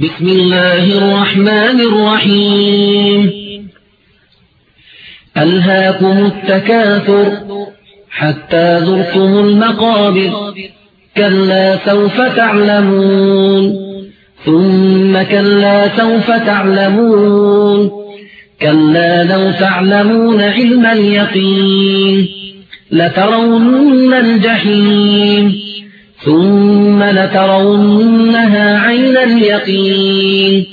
بسم الله الرحمن الرحيم ألهاكم التكاثر حتى زرتم المقابر كلا سوف تعلمون ثم كلا سوف تعلمون كلا لو تعلمون علم اليقين لترون الجحيم ثم لترونها عين اليقين